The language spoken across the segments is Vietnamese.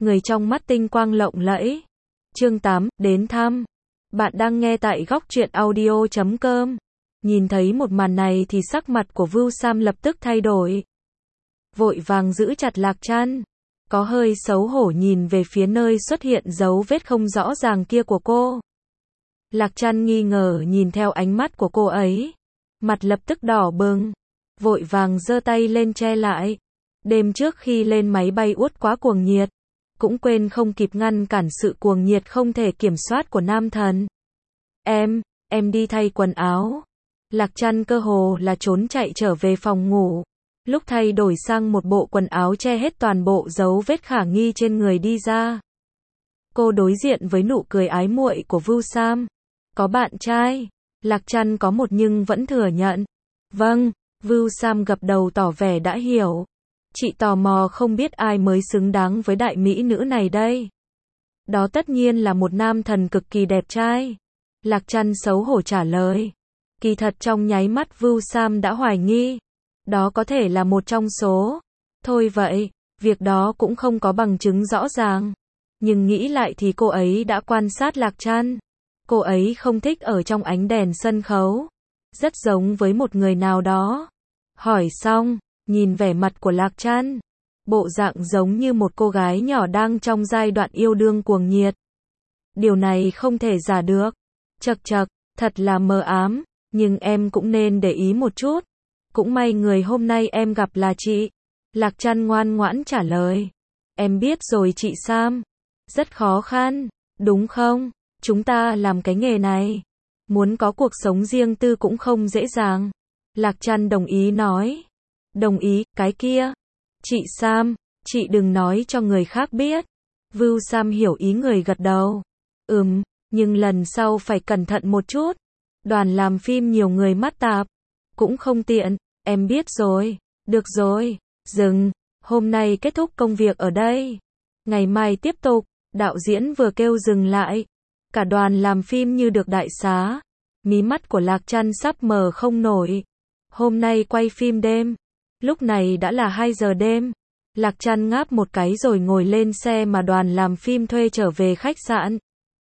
người trong mắt tinh quang lộng lẫy. Chương 8, đến thăm. Bạn đang nghe tại góc truyện audio.com. Nhìn thấy một màn này thì sắc mặt của Vu Sam lập tức thay đổi. Vội vàng giữ chặt Lạc Trăn. Có hơi xấu hổ nhìn về phía nơi xuất hiện dấu vết không rõ ràng kia của cô. Lạc Trăn nghi ngờ nhìn theo ánh mắt của cô ấy. Mặt lập tức đỏ bừng. Vội vàng giơ tay lên che lại. Đêm trước khi lên máy bay uất quá cuồng nhiệt. Cũng quên không kịp ngăn cản sự cuồng nhiệt không thể kiểm soát của nam thần. Em đi thay quần áo. Lạc Trăn cơ hồ là trốn chạy trở về phòng ngủ. Lúc thay đổi sang một bộ quần áo che hết toàn bộ dấu vết khả nghi trên người đi ra. Cô đối diện với nụ cười ái muội của Vu Sam. Có bạn trai. Lạc Trăn có một nhưng vẫn thừa nhận. Vâng, Vu Sam gật đầu tỏ vẻ đã hiểu. Chị tò mò không biết ai mới xứng đáng với đại mỹ nữ này đây. Đó tất nhiên là một nam thần cực kỳ đẹp trai. Lạc Trăn xấu hổ trả lời. Kỳ thật trong nháy mắt Vu Sam đã hoài nghi. Đó có thể là một trong số. Thôi vậy, việc đó cũng không có bằng chứng rõ ràng. Nhưng nghĩ lại thì cô ấy đã quan sát Lạc Trăn. Cô ấy không thích ở trong ánh đèn sân khấu. Rất giống với một người nào đó. Hỏi xong, nhìn vẻ mặt của Lạc Trăn. Bộ dạng giống như một cô gái nhỏ đang trong giai đoạn yêu đương cuồng nhiệt. Điều này không thể giả được. Chậc, thật là mờ ám, nhưng em cũng nên để ý một chút. Cũng may người hôm nay em gặp là chị. Lạc Trăn ngoan ngoãn trả lời. Em biết rồi chị Sam. Rất khó khăn, đúng không? Chúng ta làm cái nghề này. Muốn có cuộc sống riêng tư cũng không dễ dàng. Lạc Trăn đồng ý nói. Đồng ý, cái kia. Chị Sam, chị đừng nói cho người khác biết. Vu Sam hiểu ý người gật đầu. Nhưng lần sau phải cẩn thận một chút. Đoàn làm phim nhiều người mắt tạp. Cũng không tiện, em biết rồi. Được rồi, dừng. Hôm nay kết thúc công việc ở đây. Ngày mai tiếp tục. Đạo diễn vừa kêu dừng lại. Cả đoàn làm phim như được đại xá. Mí mắt của Lạc Trăn sắp mờ không nổi. Hôm nay quay phim đêm. Lúc này đã là 2 giờ đêm. Lạc Trăn ngáp một cái rồi ngồi lên xe mà đoàn làm phim thuê trở về khách sạn.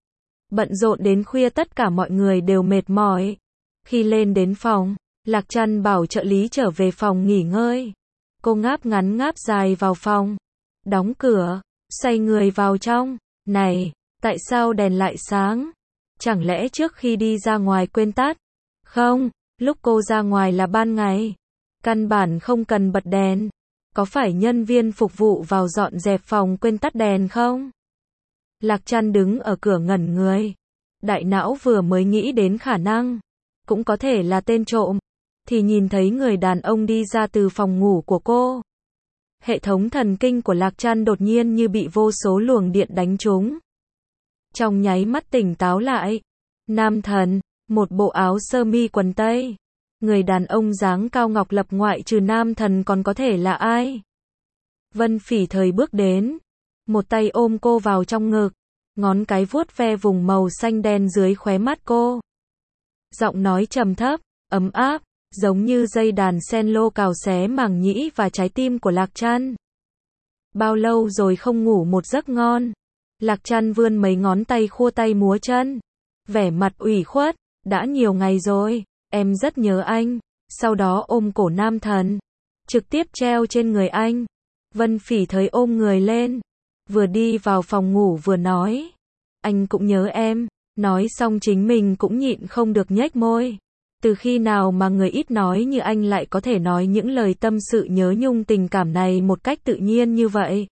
Bận rộn đến khuya tất cả mọi người đều mệt mỏi. Khi lên đến phòng, Lạc Trăn bảo trợ lý trở về phòng nghỉ ngơi. Cô ngáp ngắn ngáp dài vào phòng. Đóng cửa, xoay người vào trong. Này, tại sao đèn lại sáng? Chẳng lẽ trước khi đi ra ngoài quên tắt? Không, lúc cô ra ngoài là ban ngày. Căn bản không cần bật đèn. Có phải nhân viên phục vụ vào dọn dẹp phòng quên tắt đèn không? Lạc Trăn đứng ở cửa ngẩn người. Đại não vừa mới nghĩ đến khả năng. Cũng có thể là tên trộm. Thì nhìn thấy người đàn ông đi ra từ phòng ngủ của cô. Hệ thống thần kinh của Lạc Trăn đột nhiên như bị vô số luồng điện đánh trúng. Trong nháy mắt tỉnh táo lại. Nam thần, một bộ áo sơ mi quần tây. Người đàn ông dáng cao ngọc lập ngoại trừ nam thần còn có thể là ai? Vân Phỉ Thời bước đến. Một tay ôm cô vào trong ngực. Ngón cái vuốt ve vùng màu xanh đen dưới khóe mắt cô. Giọng nói trầm thấp, ấm áp, giống như dây đàn cello cào xé màng nhĩ và trái tim của Lạc Trăn. Bao lâu rồi không ngủ một giấc ngon? Lạc Trăn vươn mấy ngón tay khua tay múa chân. Vẻ mặt ủy khuất, đã nhiều ngày rồi, em rất nhớ anh. Sau đó ôm cổ nam thần. Trực tiếp treo trên người anh. Vân Phỉ Thời ôm người lên. Vừa đi vào phòng ngủ vừa nói. Anh cũng nhớ em. Nói xong chính mình cũng nhịn không được nhếch môi. Từ khi nào mà người ít nói như anh lại có thể nói những lời tâm sự nhớ nhung tình cảm này một cách tự nhiên như vậy?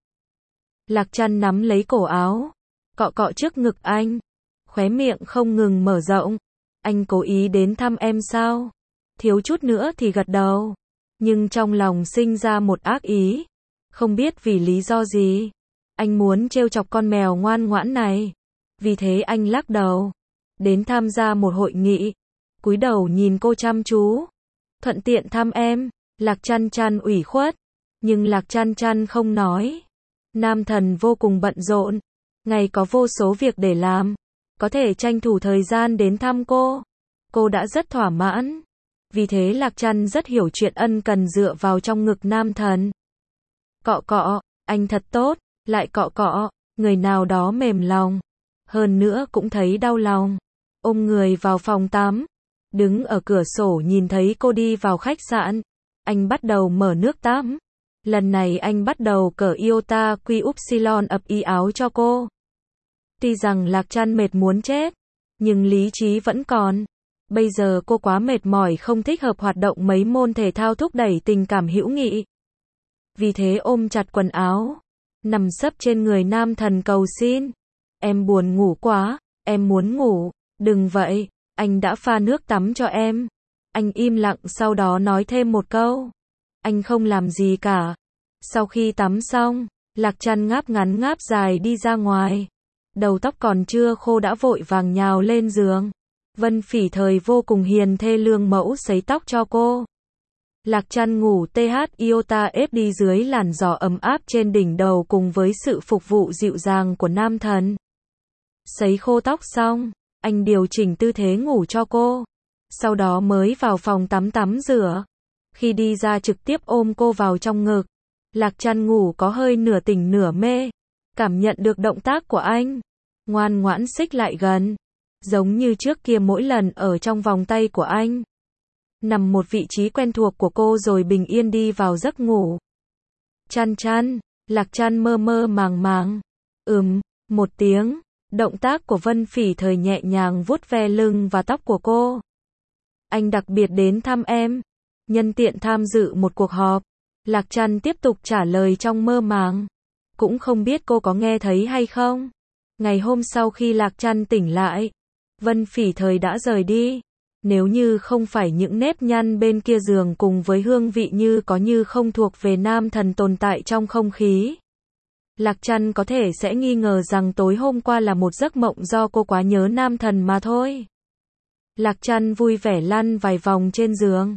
Lạc Trăn nắm lấy cổ áo. Cọ cọ trước ngực anh. Khóe miệng không ngừng mở rộng. Anh cố ý đến thăm em sao? Thiếu chút nữa thì gật đầu. Nhưng trong lòng sinh ra một ác ý. Không biết vì lý do gì. Anh muốn trêu chọc con mèo ngoan ngoãn này. Vì thế anh lắc đầu. Đến tham gia một hội nghị. Cúi đầu nhìn cô chăm chú. Thuận tiện thăm em. Lạc Trăn ủy khuất. Nhưng Lạc Trăn không nói. Nam thần vô cùng bận rộn. Ngày có vô số việc để làm. Có thể tranh thủ thời gian đến thăm cô. Cô đã rất thỏa mãn. Vì thế Lạc Trăn rất hiểu chuyện ân cần dựa vào trong ngực nam thần. Cọ cọ, anh thật tốt, lại cọ cọ. người nào đó mềm lòng. Hơn nữa cũng thấy đau lòng. Ôm người vào phòng tắm. Đứng ở cửa sổ nhìn thấy cô đi vào khách sạn. Anh bắt đầu mở nước tắm. Lần này anh bắt đầu cởi iota quy upsilon ập y áo cho cô. Tuy rằng Lạc Trăn mệt muốn chết, nhưng lý trí vẫn còn. Bây giờ cô quá mệt mỏi không thích hợp hoạt động mấy môn thể thao thúc đẩy tình cảm hữu nghị. Vì thế ôm chặt quần áo, nằm sấp trên người nam thần cầu xin. Em buồn ngủ quá, em muốn ngủ, đừng vậy, anh đã pha nước tắm cho em. Anh im lặng sau đó nói thêm một câu. Anh không làm gì cả. Sau khi tắm xong, Lạc Trăn ngáp ngắn ngáp dài đi ra ngoài. Đầu tóc còn chưa khô đã vội vàng nhào lên giường. Vân Phỉ Thời vô cùng hiền thê lương mẫu sấy tóc cho cô. Lạc Trăn ngủ TH iota ép đi dưới làn gió ấm áp trên đỉnh đầu cùng với sự phục vụ dịu dàng của nam thần. Sấy khô tóc xong, anh điều chỉnh tư thế ngủ cho cô. Sau đó mới vào phòng tắm rửa. Khi đi ra trực tiếp ôm cô vào trong ngực. Lạc Trăn ngủ có hơi nửa tỉnh nửa mê. Cảm nhận được động tác của anh. Ngoan ngoãn xích lại gần. Giống như trước kia mỗi lần ở trong vòng tay của anh. Nằm một vị trí quen thuộc của cô rồi bình yên đi vào giấc ngủ. Trăn trăn, Lạc Trăn mơ mơ màng màng. Một tiếng. Động tác của Vân Phỉ Thời nhẹ nhàng vuốt ve lưng và tóc của cô. Anh đặc biệt đến thăm em. Nhân tiện tham dự một cuộc họp. Lạc Trăn tiếp tục trả lời trong mơ màng. Cũng không biết cô có nghe thấy hay không. Ngày hôm sau khi Lạc Trăn tỉnh lại, Vân Phỉ Thời đã rời đi. Nếu như không phải những nếp nhăn bên kia giường cùng với hương vị như có như không thuộc về nam thần tồn tại trong không khí, Lạc Trăn có thể sẽ nghi ngờ rằng tối hôm qua là một giấc mộng do cô quá nhớ nam thần mà thôi. Lạc Trăn vui vẻ lăn vài vòng trên giường.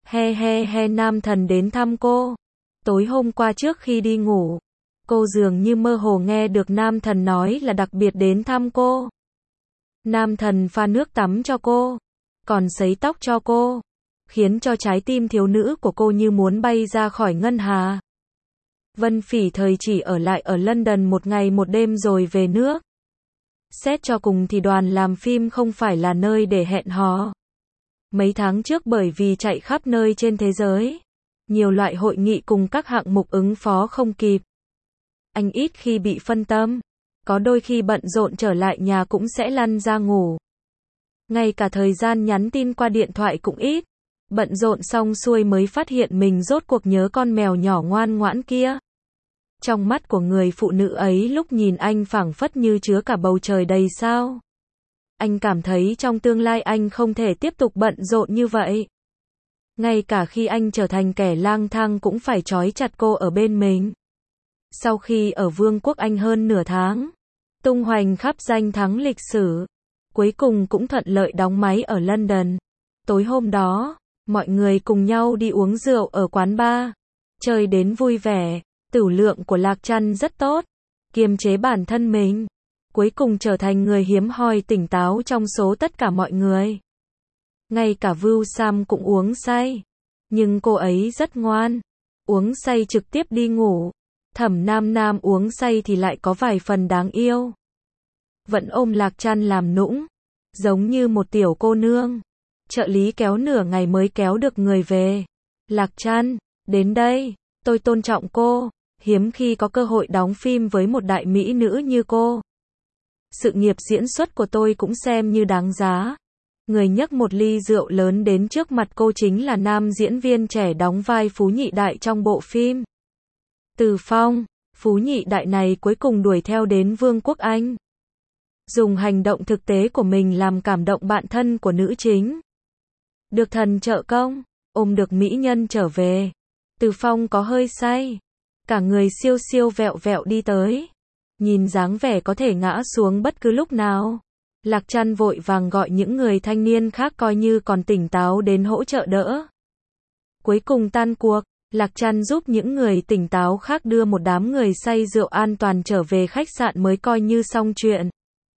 He nam thần đến thăm cô. Tối hôm qua trước khi đi ngủ, cô dường như mơ hồ nghe được nam thần nói là đặc biệt đến thăm cô. Nam thần pha nước tắm cho cô, còn sấy tóc cho cô, khiến cho trái tim thiếu nữ của cô như muốn bay ra khỏi ngân hà. Vân Phỉ Thời chỉ ở lại ở London một ngày một đêm rồi về nước. Xét cho cùng thì đoàn làm phim không phải là nơi để hẹn hò. Mấy tháng trước bởi vì chạy khắp nơi trên thế giới, nhiều loại hội nghị cùng các hạng mục ứng phó không kịp. Anh ít khi bị phân tâm, có đôi khi bận rộn trở lại nhà cũng sẽ lăn ra ngủ. Ngay cả thời gian nhắn tin qua điện thoại cũng ít. Bận rộn xong xuôi mới phát hiện mình rốt cuộc nhớ con mèo nhỏ ngoan ngoãn kia. Trong mắt của người phụ nữ ấy lúc nhìn anh phảng phất như chứa cả bầu trời đầy sao. Anh cảm thấy trong tương lai anh không thể tiếp tục bận rộn như vậy. Ngay cả khi anh trở thành kẻ lang thang cũng phải trói chặt cô ở bên mình. Sau khi ở Vương quốc Anh hơn nửa tháng, tung hoành khắp danh thắng lịch sử, cuối cùng cũng thuận lợi đóng máy ở London. Tối hôm đó, mọi người cùng nhau đi uống rượu ở quán bar, chơi đến vui vẻ. Tửu lượng của Lạc Trăn rất tốt, kiềm chế bản thân mình, cuối cùng trở thành người hiếm hoi tỉnh táo trong số tất cả mọi người. Ngay cả Vu Sam cũng uống say, nhưng cô ấy rất ngoan, uống say trực tiếp đi ngủ. Thẩm Nam Nam uống say thì lại có vài phần đáng yêu, vẫn ôm Lạc Trăn làm nũng, giống như một tiểu cô nương. Trợ lý kéo nửa ngày mới kéo được người về. Lạc Trăn, đến đây, tôi tôn trọng cô, hiếm khi có cơ hội đóng phim với một đại mỹ nữ như cô. Sự nghiệp diễn xuất của tôi cũng xem như đáng giá. Người nhấc một ly rượu lớn đến trước mặt cô chính là nam diễn viên trẻ đóng vai Phú Nhị Đại trong bộ phim. Từ Phong. Phú Nhị Đại này cuối cùng đuổi theo đến Vương quốc Anh, dùng hành động thực tế của mình làm cảm động bạn thân của nữ chính. Được thần trợ công, ôm được mỹ nhân trở về. Từ Phong có hơi say, cả người siêu siêu vẹo vẹo đi tới, nhìn dáng vẻ có thể ngã xuống bất cứ lúc nào. Lạc Trăn vội vàng gọi những người thanh niên khác coi như còn tỉnh táo đến hỗ trợ đỡ. Cuối cùng tan cuộc, Lạc Trăn giúp những người tỉnh táo khác đưa một đám người say rượu an toàn trở về khách sạn mới coi như xong chuyện.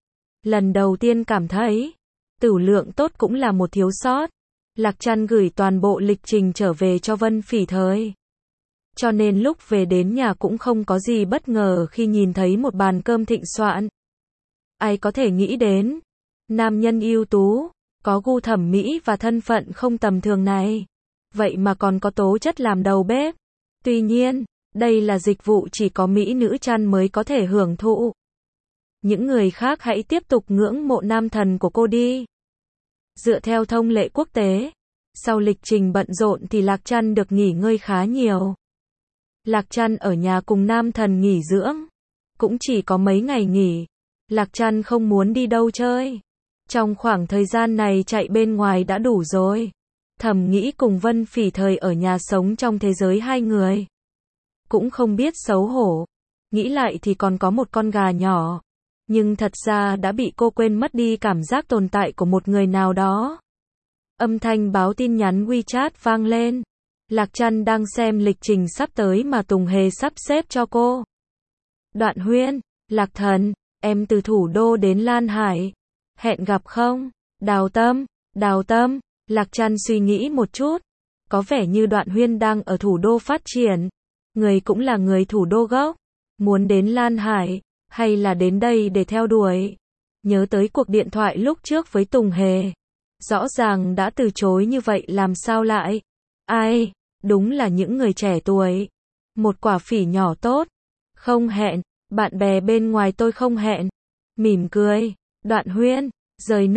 Lần đầu tiên cảm thấy, tửu lượng tốt cũng là một thiếu sót. Lạc Trăn gửi toàn bộ lịch trình trở về cho Vân Phỉ Thời. cho nên lúc về đến nhà cũng không có gì bất ngờ khi nhìn thấy một bàn cơm thịnh soạn. Ai có thể nghĩ đến, nam nhân ưu tú, có gu thẩm mỹ và thân phận không tầm thường này, vậy mà còn có tố chất làm đầu bếp. Tuy nhiên, đây là dịch vụ chỉ có mỹ nữ chăn mới có thể hưởng thụ. Những người khác hãy tiếp tục ngưỡng mộ nam thần của cô đi. Dựa theo thông lệ quốc tế, sau lịch trình bận rộn thì Lạc Trăn được nghỉ ngơi khá nhiều. Lạc Trăn ở nhà cùng nam thần nghỉ dưỡng, cũng chỉ có mấy ngày nghỉ. Lạc Trăn không muốn đi đâu chơi. Trong khoảng thời gian này chạy bên ngoài đã đủ rồi. Thầm nghĩ cùng Vân Phỉ thời ở nhà sống trong thế giới hai người. Cũng không biết xấu hổ. Nghĩ lại thì còn có một con gà nhỏ. Nhưng thật ra đã bị cô quên mất đi cảm giác tồn tại của một người nào đó. Âm thanh báo tin nhắn WeChat vang lên. Lạc Trăn đang xem lịch trình sắp tới mà Tùng Hề sắp xếp cho cô. Đoạn Huyên, Lạc Thần, em từ thủ đô đến Lan Hải. Hẹn gặp không? Đào Tâm, Lạc Trăn suy nghĩ một chút. Có vẻ như Đoạn Huyên đang ở thủ đô phát triển. Người cũng là người thủ đô gốc. Muốn đến Lan Hải, hay là đến đây để theo đuổi? Nhớ tới cuộc điện thoại lúc trước với Tùng Hề. Rõ ràng đã từ chối như vậy làm sao lại? Ai? Đúng là những người trẻ tuổi. Một quả phỉ nhỏ tốt. Không hẹn, bạn bè bên ngoài tôi không hẹn. Mỉm cười. Đoạn Huyên, rơi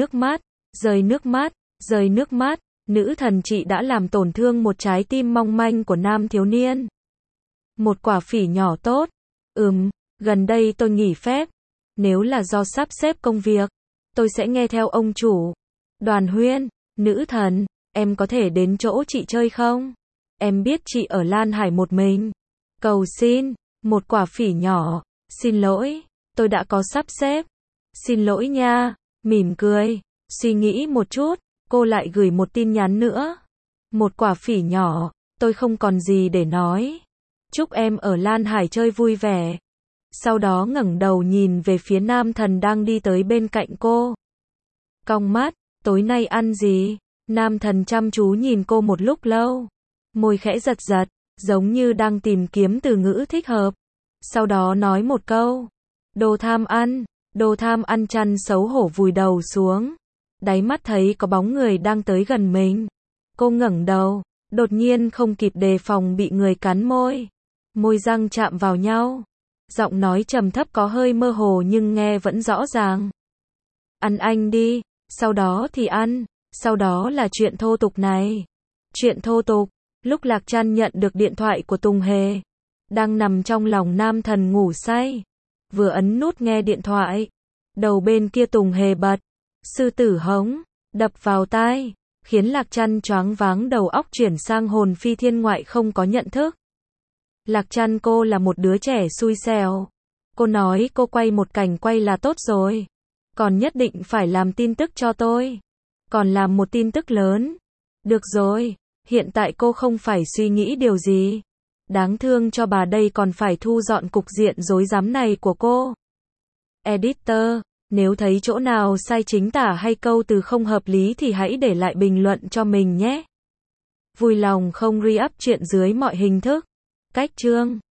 nước mắt, nữ thần chị đã làm tổn thương một trái tim mong manh của nam thiếu niên. Một quả phỉ nhỏ tốt. Gần đây tôi nghỉ phép. Nếu là do sắp xếp công việc, tôi sẽ nghe theo ông chủ. Đoàn Huyên, nữ thần, em có thể đến chỗ chị chơi không? Em biết chị ở Lan Hải một mình. Cầu xin, một quả phỉ nhỏ. Xin lỗi, tôi đã có sắp xếp. Xin lỗi nha. Mỉm cười, suy nghĩ một chút, cô lại gửi một tin nhắn nữa. Một quả phỉ nhỏ, tôi không còn gì để nói. Chúc em ở Lan Hải chơi vui vẻ. Sau đó ngẩng đầu nhìn về phía nam thần đang đi tới bên cạnh cô. Cong mắt, tối nay ăn gì? Nam thần chăm chú nhìn cô một lúc lâu. Môi khẽ giật giật, giống như đang tìm kiếm từ ngữ thích hợp. Sau đó nói một câu. Đồ tham ăn chăn xấu hổ vùi đầu xuống. Đáy mắt thấy có bóng người đang tới gần mình. Cô ngẩng đầu, đột nhiên không kịp đề phòng bị người cắn môi. Môi răng chạm vào nhau. Giọng nói trầm thấp có hơi mơ hồ nhưng nghe vẫn rõ ràng. Ăn anh đi, sau đó thì ăn, sau đó là chuyện thô tục này. Chuyện thô tục, lúc Lạc Trăn nhận được điện thoại của Tùng Hề. Đang nằm trong lòng nam thần ngủ say. Vừa ấn nút nghe điện thoại. Đầu bên kia Tùng Hề bật. Sư tử hống, đập vào tai, khiến Lạc Trăn choáng váng đầu óc chuyển sang hồn phi thiên ngoại không có nhận thức. Lạc Trăn cô là một đứa trẻ xui xẻo. Cô nói cô quay một cảnh quay là tốt rồi. Còn nhất định phải làm tin tức cho tôi. Còn làm một tin tức lớn. Được rồi, hiện tại cô không phải suy nghĩ điều gì. Đáng thương cho bà đây còn phải thu dọn cục diện rối rắm này của cô. Editor, nếu thấy chỗ nào sai chính tả hay câu từ không hợp lý thì hãy để lại bình luận cho mình nhé. Vui lòng không re-up chuyện dưới mọi hình thức. Cách chương